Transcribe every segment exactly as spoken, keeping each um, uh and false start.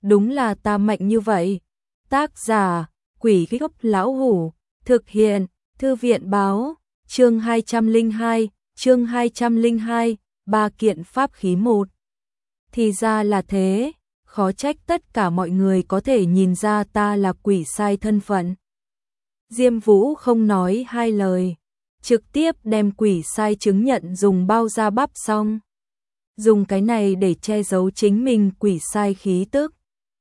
đúng là ta mạnh như vậy. Tác giả, Quỷ Gốc Lão Hủ, thực hiện, Thư viện báo, chương hai trăm lẻ hai, chương hai trăm lẻ hai, ba kiện pháp khí một. Thì ra là thế, khó trách tất cả mọi người có thể nhìn ra ta là quỷ sai thân phận. Diêm Vũ không nói hai lời, trực tiếp đem quỷ sai chứng nhận dùng bao da bắp xong. Dùng cái này để che giấu chính mình quỷ sai khí tức.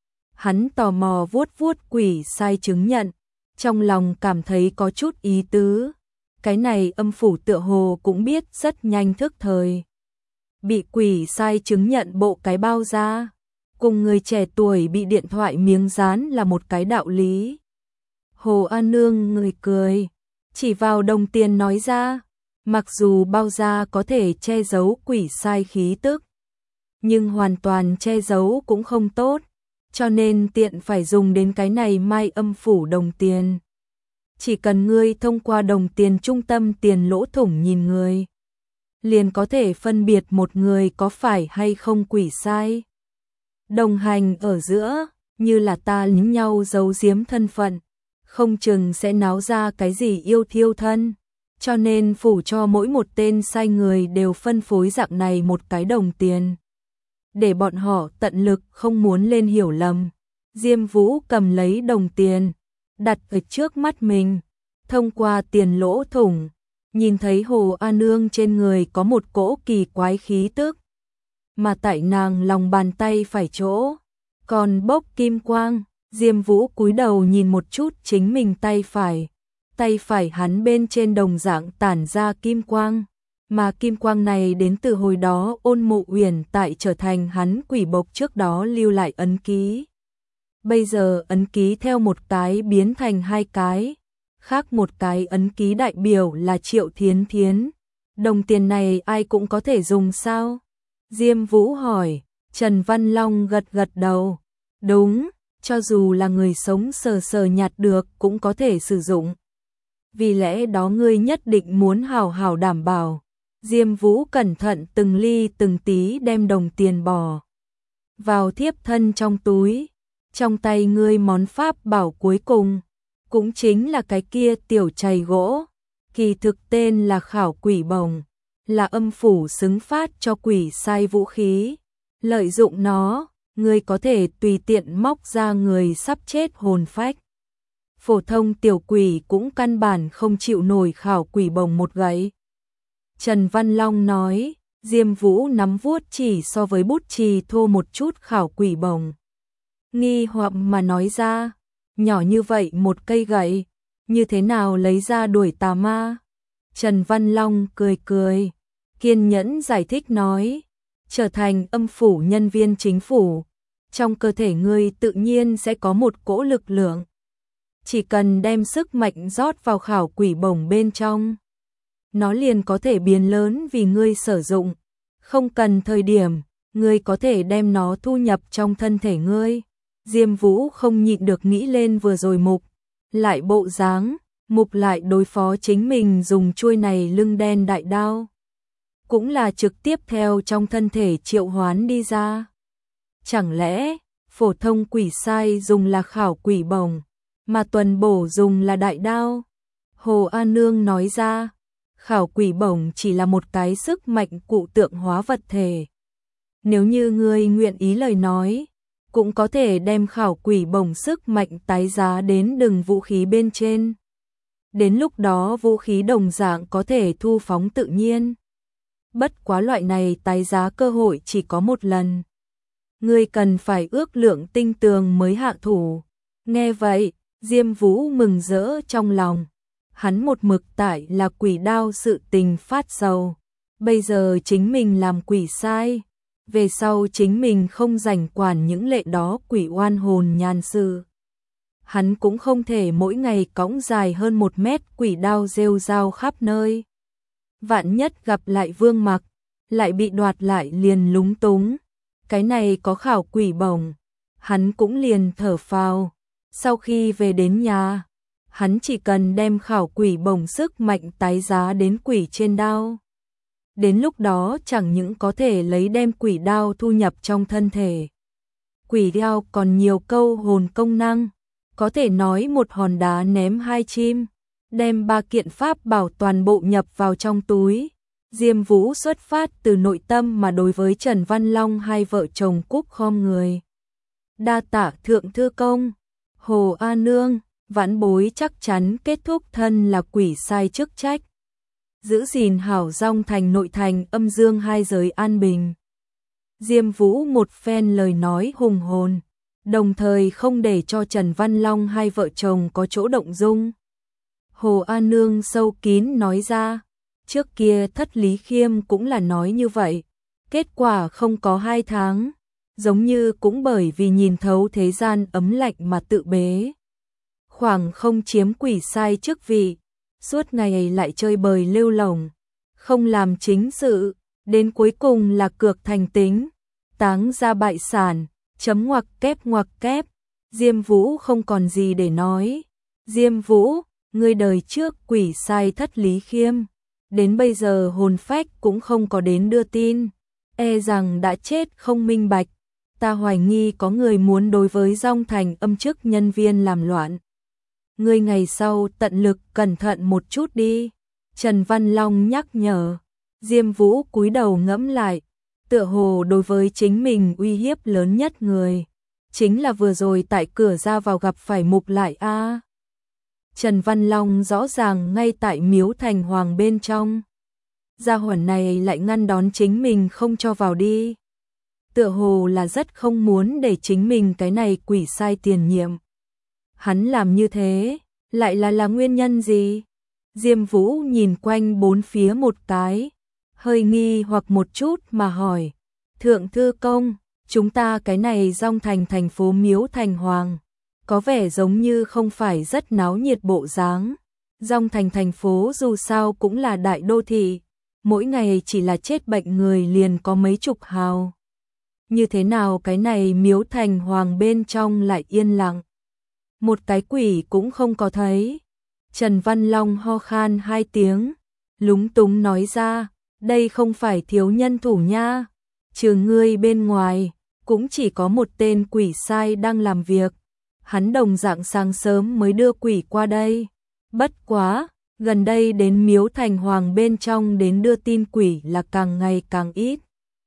Hắn tò mò vuốt vuốt quỷ sai chứng nhận, trong lòng cảm thấy có chút ý tứ. Cái này âm phủ tựa hồ cũng biết rất nhanh thức thời. Bị quỷ sai chứng nhận bộ cái bao da, cùng người trẻ tuổi bị điện thoại miếng dán là một cái đạo lý. Hồ An Nương người cười, chỉ vào đồng tiền nói ra, mặc dù bao da có thể che giấu quỷ sai khí tức, nhưng hoàn toàn che giấu cũng không tốt, cho nên tiện phải dùng đến cái này mai âm phủ đồng tiền. Chỉ cần ngươi thông qua đồng tiền trung tâm tiền lỗ thủng nhìn người, liền có thể phân biệt một người có phải hay không quỷ sai. Đồng hành ở giữa, như là ta lẫn nhau giấu giếm thân phận, không chừng sẽ náo ra cái gì yêu thiêu thân. Cho nên phủ cho mỗi một tên sai người đều phân phối dạng này một cái đồng tiền, để bọn họ tận lực không muốn lên hiểu lầm. Diêm Vũ cầm lấy đồng tiền, đặt ở trước mắt mình, thông qua tiền lỗ thủng, nhìn thấy Hồ An Nương trên người có một cỗ kỳ quái khí tức, mà tại nàng lòng bàn tay phải chỗ còn bốc kim quang. Diêm Vũ cúi đầu nhìn một chút chính mình tay phải, tay phải hắn bên trên đồng dạng tản ra kim quang, mà kim quang này đến từ hồi đó Ôn Mộ Uyển tại trở thành hắn quỷ bộc trước đó lưu lại ấn ký. Bây giờ ấn ký theo một cái biến thành hai cái, khác một cái ấn ký đại biểu là Triệu Thiến Thiến. Đồng tiền này ai cũng có thể dùng sao? Diêm Vũ hỏi. Trần Văn Long gật gật đầu. Đúng, cho dù là người sống sờ sờ nhặt được cũng có thể sử dụng. Vì lẽ đó ngươi nhất định muốn hào hào đảm bảo. Diêm Vũ cẩn thận từng ly từng tí đem đồng tiền bỏ vào thiếp thân trong túi. Trong tay ngươi món pháp bảo cuối cùng, cũng chính là cái kia tiểu chày gỗ, kỳ thực tên là khảo quỷ bồng, là âm phủ xứng phát cho quỷ sai vũ khí. Lợi dụng nó, ngươi có thể tùy tiện móc ra người sắp chết hồn phách. Phổ thông tiểu quỷ cũng căn bản không chịu nổi khảo quỷ bồng một gậy. Trần Văn Long nói. Diêm Vũ nắm vuốt chỉ so với bút chì thô một chút khảo quỷ bồng, nghi hoặc mà nói ra, nhỏ như vậy một cây gậy, như thế nào lấy ra đuổi tà ma? Trần Văn Long cười cười, kiên nhẫn giải thích nói, trở thành âm phủ nhân viên chính phủ, trong cơ thể ngươi tự nhiên sẽ có một cỗ lực lượng. Chỉ cần đem sức mạnh rót vào khảo quỷ bổng bên trong, nó liền có thể biến lớn vì ngươi sử dụng. Không cần thời điểm, ngươi có thể đem nó thu nhập trong thân thể ngươi. Diêm Vũ không nhịn được nghĩ lên vừa rồi Mục, lại bộ dáng, Mục lại đối phó chính mình dùng chuôi này lưng đen đại đao. Cũng là trực tiếp theo trong thân thể triệu hoán đi ra. Chẳng lẽ, phổ thông quỷ sai dùng là khảo quỷ bổng, mà tuần bổ dùng là đại đao? Hồ An Nương nói ra, khảo quỷ bổng chỉ là một cái sức mạnh cụ tượng hóa vật thể. Nếu như ngươi nguyện ý lời nói, cũng có thể đem khảo quỷ bổng sức mạnh tái giá đến đừng vũ khí bên trên. Đến lúc đó vũ khí đồng dạng có thể thu phóng tự nhiên. Bất quá loại này tái giá cơ hội chỉ có một lần. Ngươi cần phải ước lượng tinh tường mới hạ thủ. Nghe vậy, Diêm Vũ mừng rỡ trong lòng. Hắn một mực tại là quỷ đao sự tình phát sầu. Bây giờ chính mình làm quỷ sai. Về sau chính mình không rảnh quản những lệ đó quỷ oan hồn nhàn sự. Hắn cũng không thể mỗi ngày cõng dài hơn một mét quỷ đao rêu rao khắp nơi. Vạn nhất gặp lại Vương Mặc, lại bị đoạt lại liền lúng túng. Cái này có khảo quỷ bổng, hắn cũng liền thở phào. Sau khi về đến nhà, hắn chỉ cần đem khảo quỷ bổng sức mạnh tái giá đến quỷ trên đao. Đến lúc đó chẳng những có thể lấy đem quỷ đao thu nhập trong thân thể quỷ đao còn nhiều câu hồn công năng, có thể nói một hòn đá ném hai chim, đem ba kiện pháp bảo toàn bộ nhập vào trong túi. Diêm Vũ xuất phát từ nội tâm mà đối với Trần Văn Long hai vợ chồng cúc khom người. Đa tạ thượng thư công. Hồ A Nương, vãn bối chắc chắn kết thúc thân là quỷ sai chức trách, giữ gìn hảo Dong Thành nội thành âm dương hai giới an bình. Diêm Vũ một phen lời nói hùng hồn, đồng thời không để cho Trần Văn Long hai vợ chồng có chỗ động dung. Hồ A Nương sâu kín nói ra, trước kia Thất Lý Khiêm cũng là nói như vậy, kết quả không có hai tháng, giống như cũng bởi vì nhìn thấu thế gian ấm lạnh mà tự bế. Khoảng không chiếm quỷ sai chức vị, suốt ngày lại chơi bời lêu lổng, không làm chính sự, đến cuối cùng là cược thành tính, táng ra bại sản, chấm ngoặc kép ngoặc kép. Diêm Vũ không còn gì để nói. Diêm Vũ, ngươi đời trước quỷ sai Thất Lý Khiêm, đến bây giờ hồn phách cũng không có đến đưa tin, e rằng đã chết không minh bạch. Ta hoài nghi có người muốn đối với Dong Thành âm chức nhân viên làm loạn. Ngươi ngày sau tận lực cẩn thận một chút đi. Trần Văn Long nhắc nhở. Diêm Vũ cúi đầu ngẫm lại, tựa hồ đối với chính mình uy hiếp lớn nhất người, chính là vừa rồi tại cửa ra vào gặp phải Mục Lại A. Trần Văn Long rõ ràng ngay tại miếu thành hoàng bên trong. Gia hỏa này lại ngăn đón chính mình không cho vào đi. Tựa hồ là rất không muốn để chính mình cái này quỷ sai tiền nhiệm. Hắn làm như thế, lại là là nguyên nhân gì? Diêm Vũ nhìn quanh bốn phía một cái, hơi nghi hoặc một chút mà hỏi. Thượng thư công, chúng ta cái này Dong Thành thành phố miếu thành hoàng, có vẻ giống như không phải rất náo nhiệt bộ dáng. Dong Thành thành phố dù sao cũng là đại đô thị, mỗi ngày chỉ là chết bệnh người liền có mấy chục hào. Như thế nào cái này miếu thành hoàng bên trong lại yên lặng? Một cái quỷ cũng không có thấy. Trần Văn Long ho khan hai tiếng, lúng túng nói ra, đây không phải thiếu nhân thủ nha. Trừ ngươi bên ngoài, cũng chỉ có một tên quỷ sai đang làm việc. Hắn đồng dạng sáng sớm mới đưa quỷ qua đây. Bất quá, gần đây đến miếu thành hoàng bên trong đến đưa tin quỷ là càng ngày càng ít.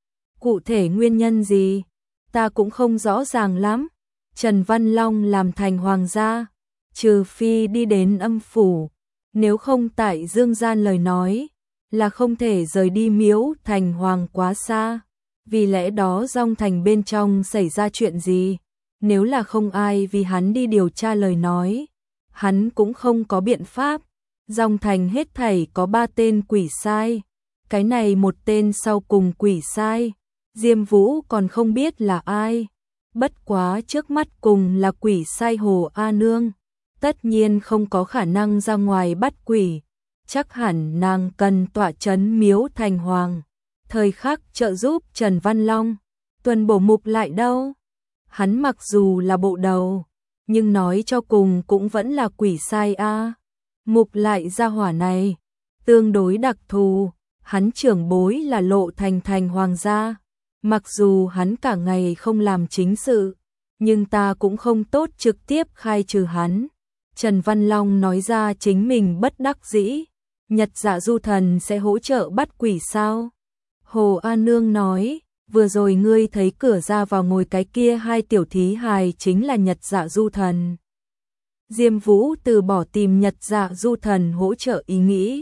Cụ thể nguyên nhân gì, ta cũng không rõ ràng lắm. Trần Văn Long làm thành hoàng gia, trừ phi đi đến âm phủ, nếu không tại dương gian lời nói, là không thể rời đi miếu thành hoàng quá xa. Vì lẽ đó Dong Thành bên trong xảy ra chuyện gì, nếu là không ai vì hắn đi điều tra lời nói, hắn cũng không có biện pháp. Dong Thành hết thảy có ba tên quỷ sai, cái này một tên sau cùng quỷ sai, Diêm Vũ còn không biết là ai. Bất quá trước mắt cùng là quỷ sai Hồ A Nương, tất nhiên không có khả năng ra ngoài bắt quỷ, chắc hẳn nàng cần tọa trấn miếu thành hoàng, thời khắc trợ giúp Trần Văn Long. Tuần bổ Mục Lại đâu? Hắn mặc dù là bộ đầu, nhưng nói cho cùng cũng vẫn là quỷ sai a. Mục Lại gia hỏa này tương đối đặc thù, hắn trưởng bối là Lộ Thành thành hoàng gia. Mặc dù hắn cả ngày không làm chính sự, nhưng ta cũng không tốt trực tiếp khai trừ hắn. Trần Văn Long nói ra chính mình bất đắc dĩ. Nhật Dạ Du Thần sẽ hỗ trợ bắt quỷ sao? Hồ A Nương nói, vừa rồi ngươi thấy cửa ra vào ngồi cái kia hai tiểu thí hài chính là Nhật Dạ Du Thần. Diêm Vũ từ bỏ tìm Nhật Dạ Du Thần hỗ trợ ý nghĩ.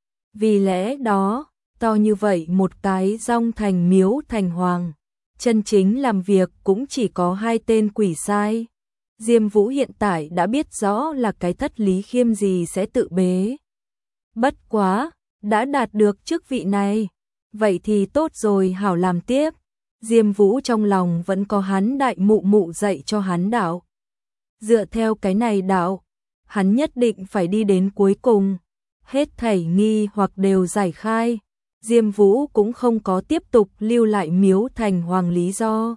Vì lẽ đó, to như vậy một cái Dong Thành miếu thành hoàng, chân chính làm việc cũng chỉ có hai tên quỷ sai. Diêm Vũ hiện tại đã biết rõ là cái Thất Lý Khiêm gì sẽ tự bế. Bất quá, đã đạt được chức vị này, vậy thì tốt rồi, hảo làm tiếp. Diêm Vũ trong lòng vẫn có hắn đại mụ mụ dạy cho hắn đạo. Dựa theo cái này đạo, hắn nhất định phải đi đến cuối cùng. Hết thảy nghi hoặc đều giải khai. Diêm Vũ cũng không có tiếp tục lưu lại miếu thành hoàng lý do.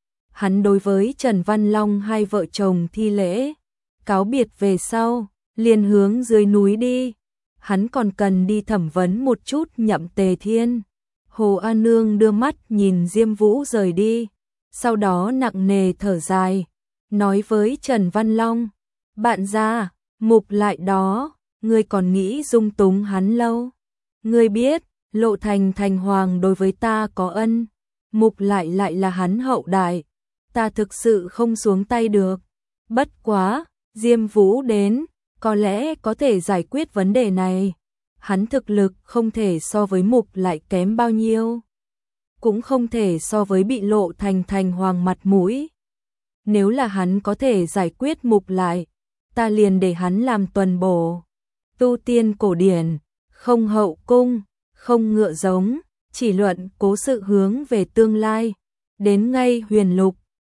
Hắn đối với Trần Văn Long hai vợ chồng thi lễ, cáo biệt về sau, liền hướng dưới núi đi. Hắn còn cần đi thẩm vấn một chút Nhậm Tề Thiên. Hồ A Nương đưa mắt nhìn Diêm Vũ rời đi, sau đó nặng nề thở dài, nói với Trần Văn Long, bạn gia, Mục Lại đó, ngươi còn nghĩ dung túng hắn lâu. Ngươi biết, Lộ Thành thành hoàng đối với ta có ân, Mục Lại lại là hắn hậu đại, ta thực sự không xuống tay được. Bất quá, Diêm Vũ đến, có lẽ có thể giải quyết vấn đề này. Hắn thực lực không thể so với Mục Lại kém bao nhiêu, cũng không thể so với bị Lộ Thành thành hoàng mặt mũi. Nếu là hắn có thể giải quyết Mục Lại, ta liền để hắn làm tuần bổ. Tu tiên cổ điển, không hậu cung, không ngựa giống, chỉ luận cố sự hướng về tương lai. Đến ngay Huyền Lục,